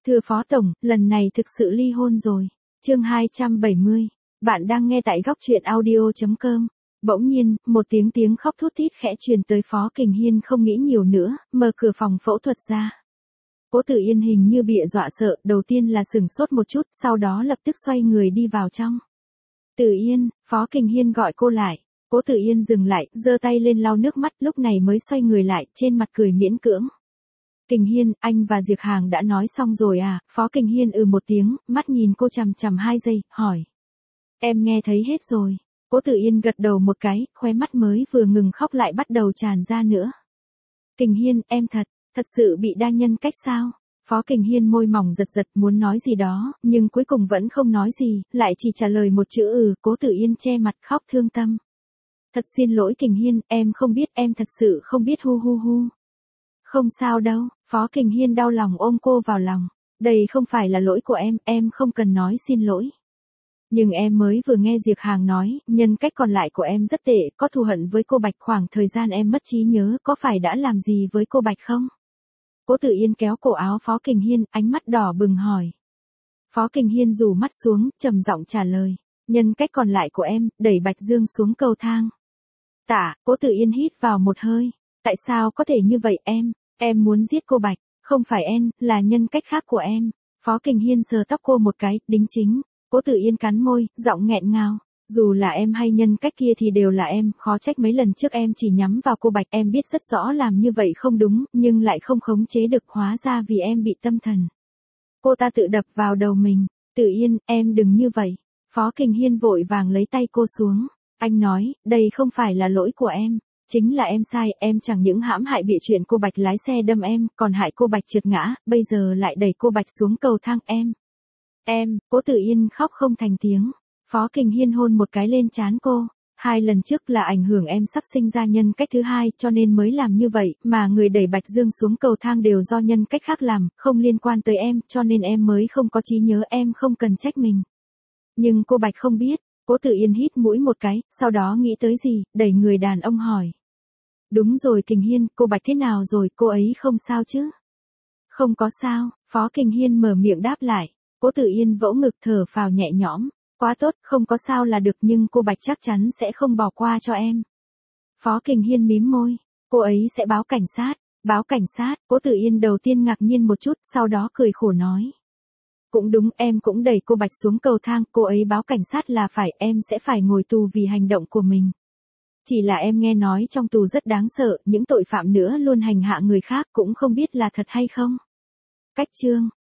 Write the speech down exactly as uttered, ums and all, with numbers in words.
Thưa Phó Tổng, lần này thực sự ly hôn rồi. Chương hai trăm bảy mươi. Bạn đang nghe tại góc truyện audio chấm com. Bỗng nhiên, một tiếng tiếng khóc thút thít khẽ truyền tới. Phó Kình Hiên không nghĩ nhiều nữa, mở cửa phòng phẫu thuật ra. Cố Tử Yên hình như bị dọa sợ, đầu tiên là sửng sốt một chút, sau đó lập tức xoay người đi vào trong. Tử Yên, Phó Kình Hiên gọi cô lại. Cố Tử Yên dừng lại, giơ tay lên lau nước mắt, lúc này mới xoay người lại, trên mặt cười miễn cưỡng. Kình Hiên, anh và Diệp Hàng đã nói xong rồi à? Phó Kình Hiên ừ một tiếng, mắt nhìn cô chằm chằm hai giây, hỏi. Em nghe thấy hết rồi. Cố Tử Yên gật đầu một cái, khóe mắt mới vừa ngừng khóc lại bắt đầu tràn ra nữa. Kình Hiên, em thật, thật sự bị đa nhân cách sao? Phó Kình Hiên môi mỏng giật giật muốn nói gì đó, nhưng cuối cùng vẫn không nói gì, lại chỉ trả lời một chữ ừ. Cố Tử Yên che mặt khóc thương tâm. Thật xin lỗi Kình Hiên, em không biết, em thật sự không biết hu hu hu. Không sao đâu, Phó Kình Hiên đau lòng ôm cô vào lòng. Đây không phải là lỗi của em, em không cần nói xin lỗi. Nhưng em mới vừa nghe Diệp Hàng nói, nhân cách còn lại của em rất tệ, có thù hận với cô Bạch, khoảng thời gian em mất trí nhớ, có phải đã làm gì với cô Bạch không? Cố Tử Yên kéo cổ áo Phó Kình Hiên, ánh mắt đỏ bừng hỏi. Phó Kình Hiên rủ mắt xuống, trầm giọng trả lời. Nhân cách còn lại của em, đẩy Bạch Dương xuống cầu thang. Tạ, Cố Tử Yên hít vào một hơi. Tại sao có thể như vậy em? Em muốn giết cô Bạch, không phải em, là nhân cách khác của em. Phó Kình Hiên sờ tóc cô một cái, đính chính. Cố Tử Yên cắn môi, giọng nghẹn ngào. Dù là em hay nhân cách kia thì đều là em, khó trách mấy lần trước em chỉ nhắm vào cô Bạch, em biết rất rõ làm như vậy không đúng, nhưng lại không khống chế được, hóa ra vì em bị tâm thần. Cô ta tự đập vào đầu mình. Tử Yên, em đừng như vậy. Phó Kình Hiên vội vàng lấy tay cô xuống. Anh nói, đây không phải là lỗi của em. Chính là em sai, em chẳng những hãm hại bịa chuyện cô Bạch lái xe đâm em, còn hại cô Bạch trượt ngã, bây giờ lại đẩy cô Bạch xuống cầu thang em. Em, Cố Tử Yên khóc không thành tiếng. Phó Kình Hiên hôn một cái lên trán cô. Hai lần trước là ảnh hưởng em sắp sinh ra nhân cách thứ hai cho nên mới làm như vậy, mà người đẩy Bạch Dương xuống cầu thang đều do nhân cách khác làm, không liên quan tới em, cho nên em mới không có trí nhớ, em không cần trách mình. Nhưng cô Bạch không biết. Cố Tử Yên hít mũi một cái, sau đó nghĩ tới gì, đẩy người đàn ông hỏi. Đúng rồi Kình Hiên, cô Bạch thế nào rồi, cô ấy không sao chứ? Không có sao, Phó Kình Hiên mở miệng đáp lại. Cố Tử Yên vỗ ngực thở phào nhẹ nhõm. Quá tốt, không có sao là được, nhưng cô Bạch chắc chắn sẽ không bỏ qua cho em. Phó Kình Hiên mím môi. Cô ấy sẽ báo cảnh sát. Báo cảnh sát, Cố Tử Yên đầu tiên ngạc nhiên một chút, sau đó cười khổ nói. Cũng đúng, em cũng đẩy cô Bạch xuống cầu thang, cô ấy báo cảnh sát là phải, em sẽ phải ngồi tù vì hành động của mình. Chỉ là em nghe nói trong tù rất đáng sợ, những tội phạm nữa luôn hành hạ người khác, cũng không biết là thật hay không. Cách chương.